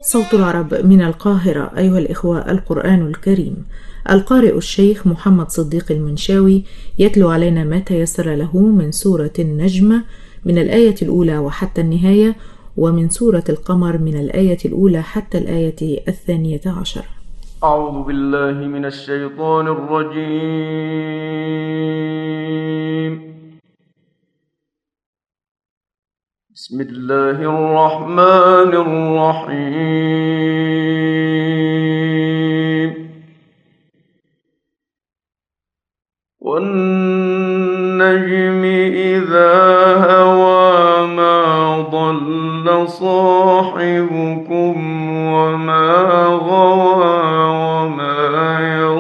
صوت العرب من القاهرة. أيها الإخوة، القرآن الكريم. القارئ الشيخ محمد صديق المنشاوي يتلو علينا ما تيسر له من سورة النجم من الآية الأولى وحتى النهاية، ومن سورة القمر من الآية الأولى حتى الآية 12. أعوذ بالله من الشيطان الرجيم. بسم الله الرحمن الرحيم. والنجم إذا هوى ما ضل صاحبكم وما غوى وما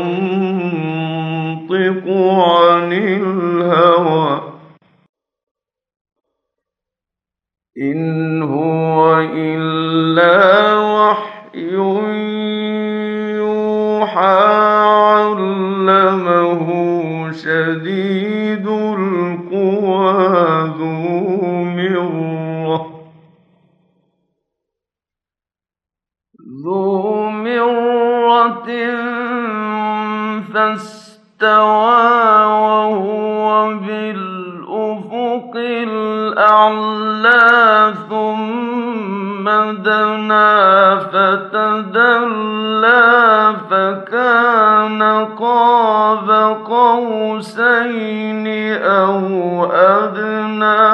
ينطق عن الهوى إن هو إلا وحي يوحى علمه شديد القوى ذو مرة فاستوى وهو بالأفق الأعلى ثم دنا فتدلى فكان قاب قوسين أو أدنى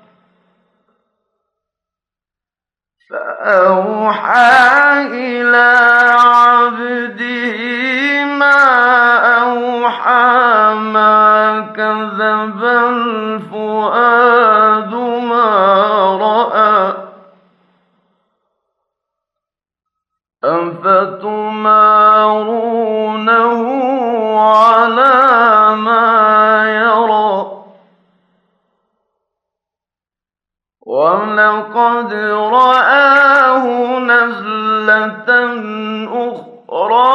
فأوحى إلى عبده ما أوحى ما كذب الفؤاد ما رأى أفتمارونه على ما يرى ولقد رآه نزلة أخرى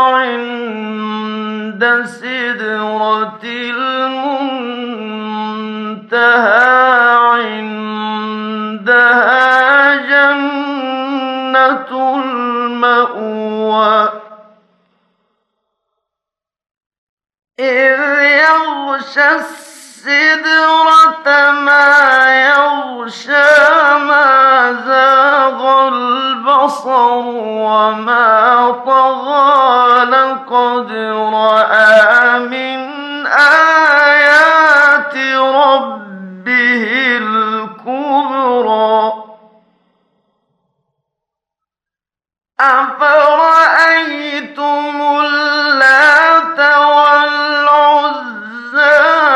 عند سدرة المنتهى عندها جنة المأوى إذ يغشى السدرة ما يغشى ما زاغ البصر وما طغى لقد رأى من آيات ربه الكبرى أفرأيتم اللات والعزى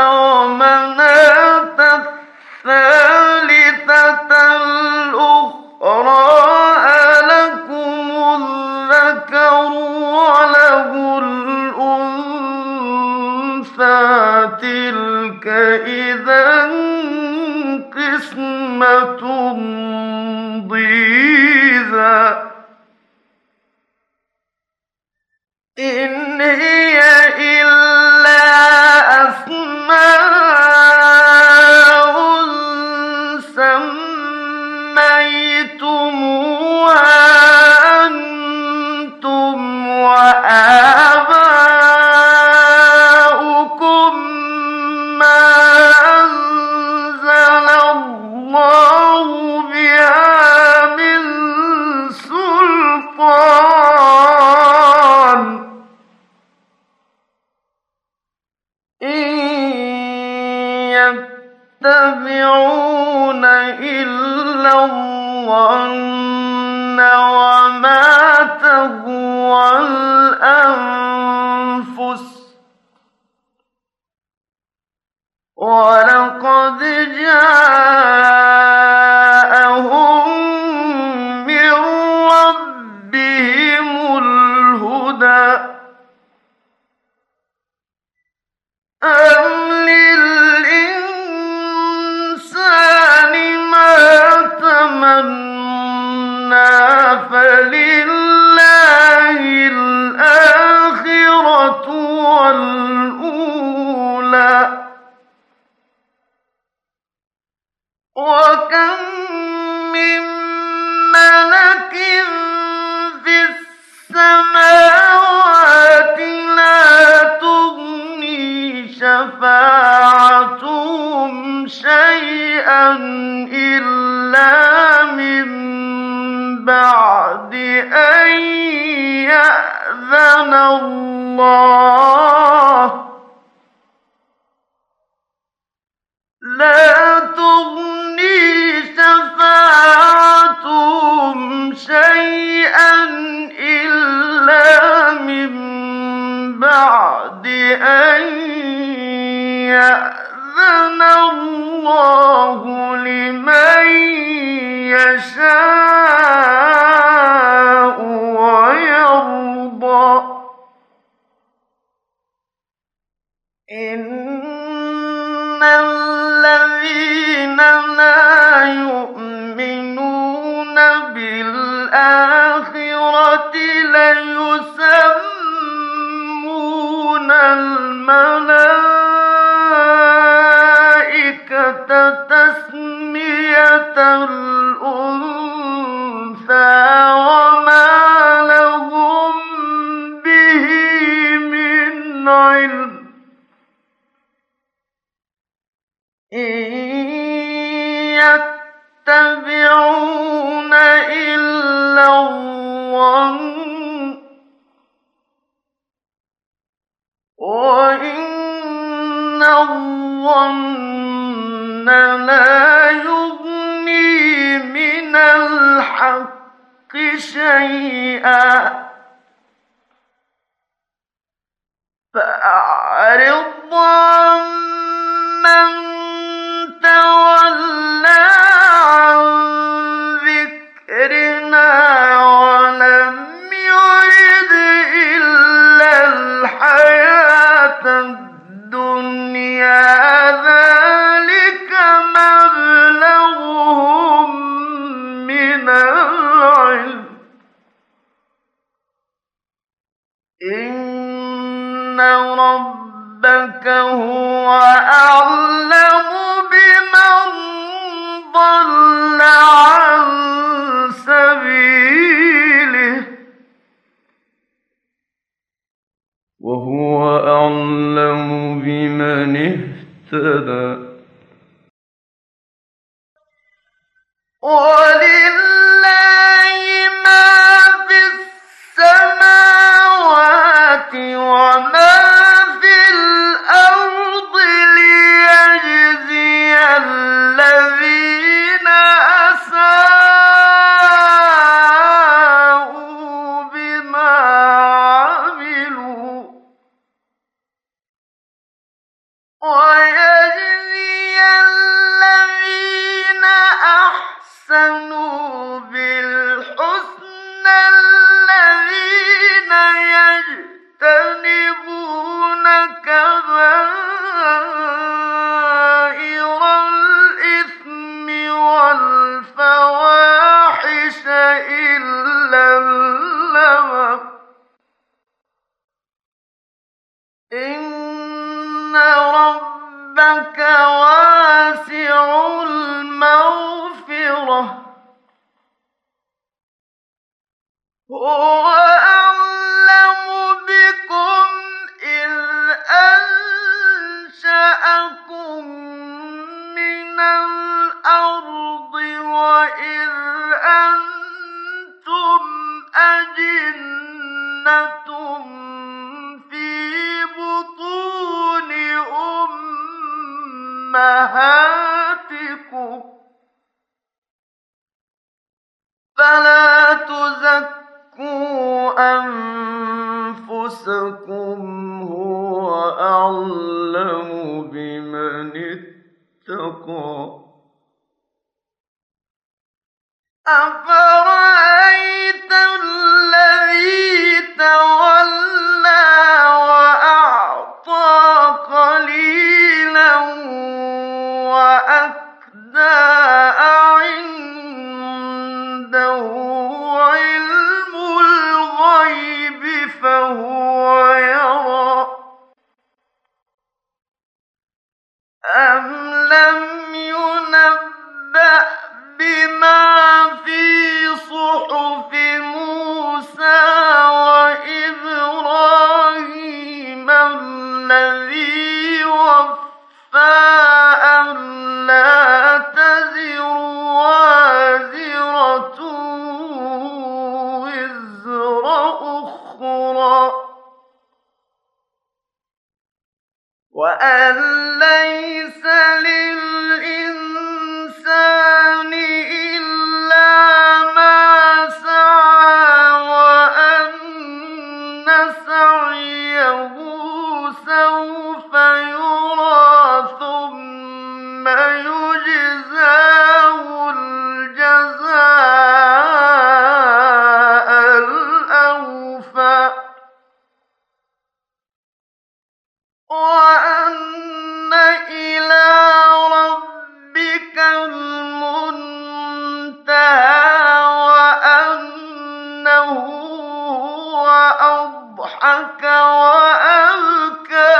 ومناة الثالثة الأخرى ألكم الذكر وله الأنثى تلك إذا قسمة ضيزى إن هي إلا أسماء سميتموها أنتم وآباؤكم ما أنزل الله بها من سلطان إن يتبعون إلا الظن وما تهوى الأنفس ولقد جاءهم من ربهم الهدى أم للإنسان ما تمنى فلله الآخرة والأولى وكم من ملك بعد أن يأذن الله لا تغني شفاعتهم شيئا إلا من بعد أن يأذن الله لمن يشاء ويرضى إن الذين لا يؤمنون بالآخرة ليسمون الملائكة تسمية الأنثى وما لهم به من علم إن يتبعون إلا الظن وإن الظن لا يغني من الحق شيئا فأعرض عمن تولى عن ذكرنا ولم يرد إلا الحياة الدنيا ذلك مبلغهم من العلم إن ربك هو أعلم بمن ضل عن سبيله وهو أعلم بمن اهتدى ولله ما في السماوات وما في الأرض ليجزي الذين أساءوا بما عملوا ويجزي الذين أحسنوا بالحسنى الذين يجتنبون كبائر الإثم والفواحش إلا اللمم إن ربك واسع المغفرة هو أعلم بكم إذ أنشأكم من الأرض وإذ أنتم أجنة في بطون أمهاتكم فلا تزكوا أنفسكم هو أعلم بمن اتقى أفرأيت الذي تولى وأعطى قليلا وأكدى عنده علم الغيب فهو يرى أم لم ينبأ بما في وأن ليس للإنسان إلا ما سعى وأن سعيه سوف يرى ثم يجزاه الجزاء الأوفى وأن إلى ربك المنتهى وأنه هو أضحك وأبكى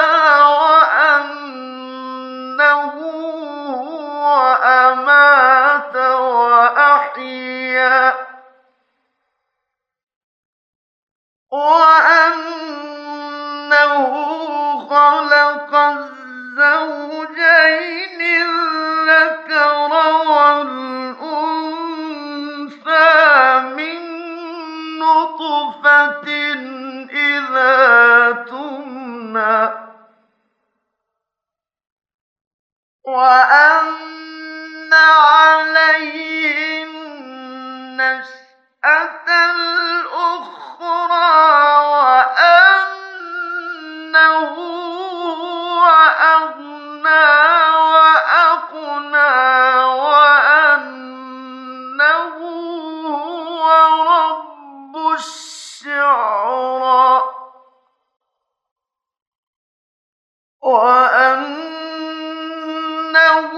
وأنه هو أمات وأحيا وأنه خلق الزوجين الذكر والأنثى من نطفة إذا تمنى وأن عليه النشأة الأخرى وأنه هو أغنى وأقنى وأنه هو رب الشعرى وأنه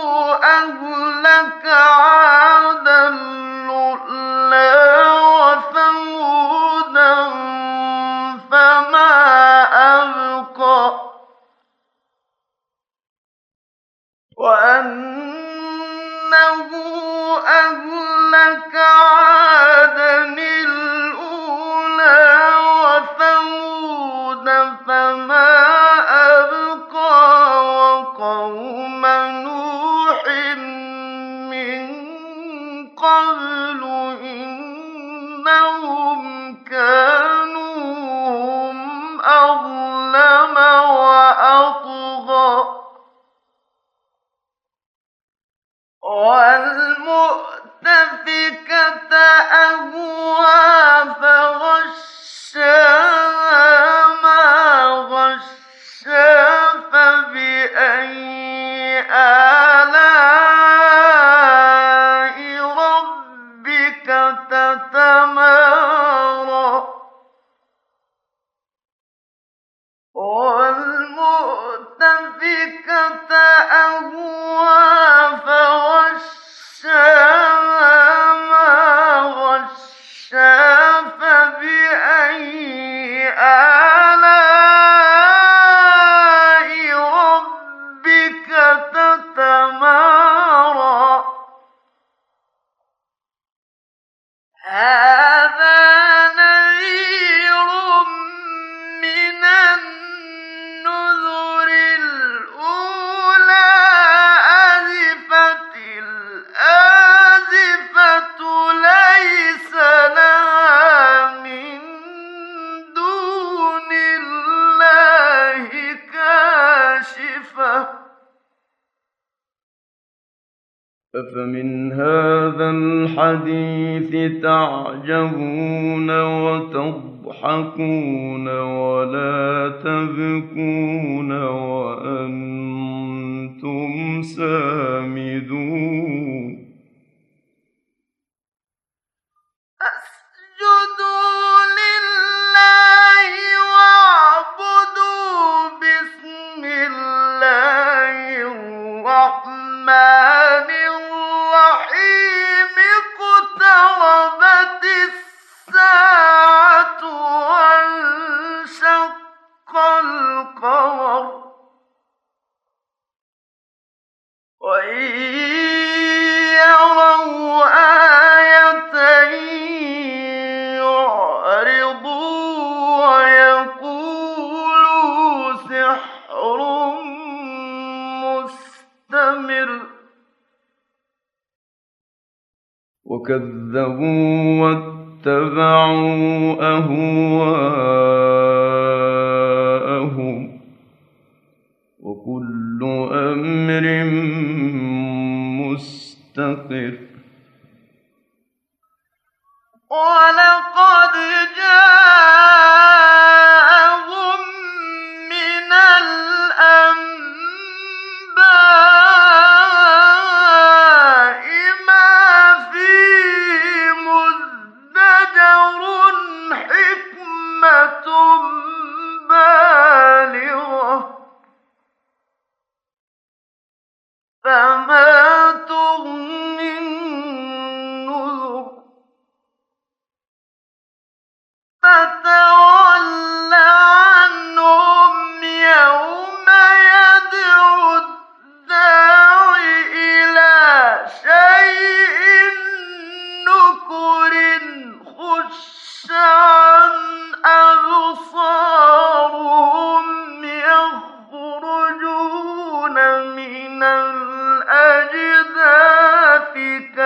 أهلك عادا الأولى وثمودا فما أبقى وأنه أهلك عادا الأولى وثمودا فما أبقى وقوم نوح من قبل إنهم كانوا هم أظلم وأطغى والمؤتفكة أهوى فغشاها ما غشا فبأي آلاء ربك تتمارى والمؤتفكة أهوى فغشاها ما غشا فبأي آلاء ربك تتمارى هذا نذير من النذر الأولى أزفت الآزفة ليس لها من دون الله كاشفة أفمن هذا الحديث تعجبون وتضحكون ولا تبكون وأنتم سامدون اسجدوا لله واعبدوا بسم الله الرحمن الرحيم اقتربت الساعة وانشق القمر وإن يروا آية يعرضوا ويقولوا سحر مستمر وكذبوا واتبعوا أهواءهم أمر مستقر ولقد جاءهم من الأنباء ما فيه مزدجر حكمة بالغة فما تغني النذر فتول عنهم يوم يدعو الداع إلى شيء نكر خش عن أبصارهم يخرجون من الأجداث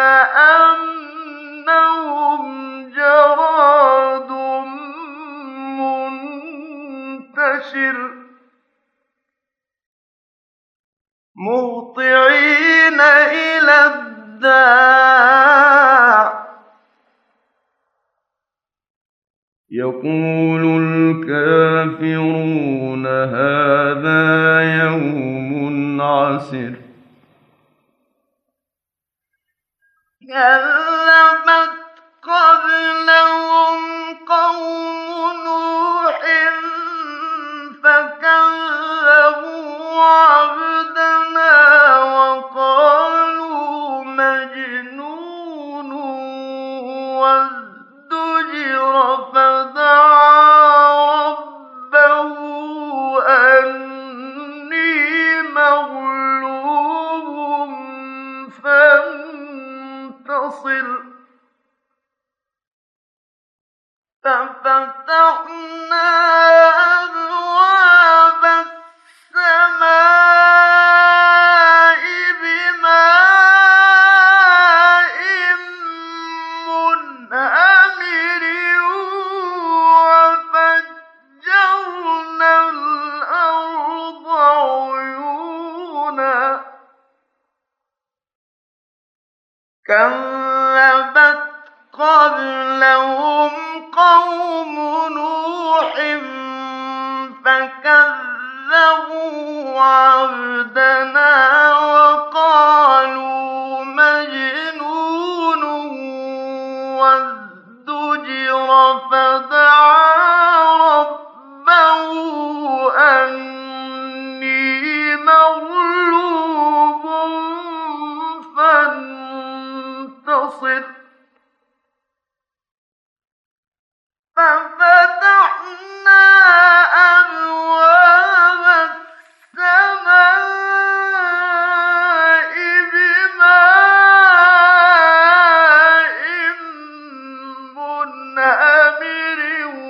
كأنهم جراد منتشر مهطعين إلى الداع يقول الكافرون هذا يوم عسر كذبت قبلهم قوم نوح فكذبوا عبدنا وقالوا مجنون وازدجر فدعا ربه أني مغلوب فانتصر ففتحنا أبواب السماء بماء منهمر وفجرنا الأرض عيونا كذبت قبلهم قوم نوح فكذبوا عبدنا وقالوا مجنون وازدجر فدعا ربه أني مغلوب فانتصر ففتحنا أبواب السماء بماء منهمر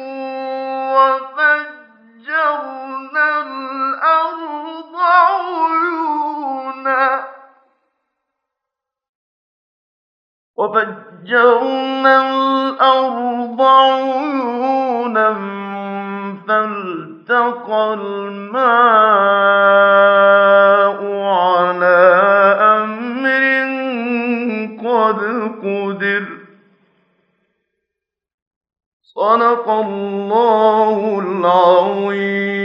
وفجرنا الأرض عيونا فالتقى الماء على أمر قد قدر صدق الله العظيم.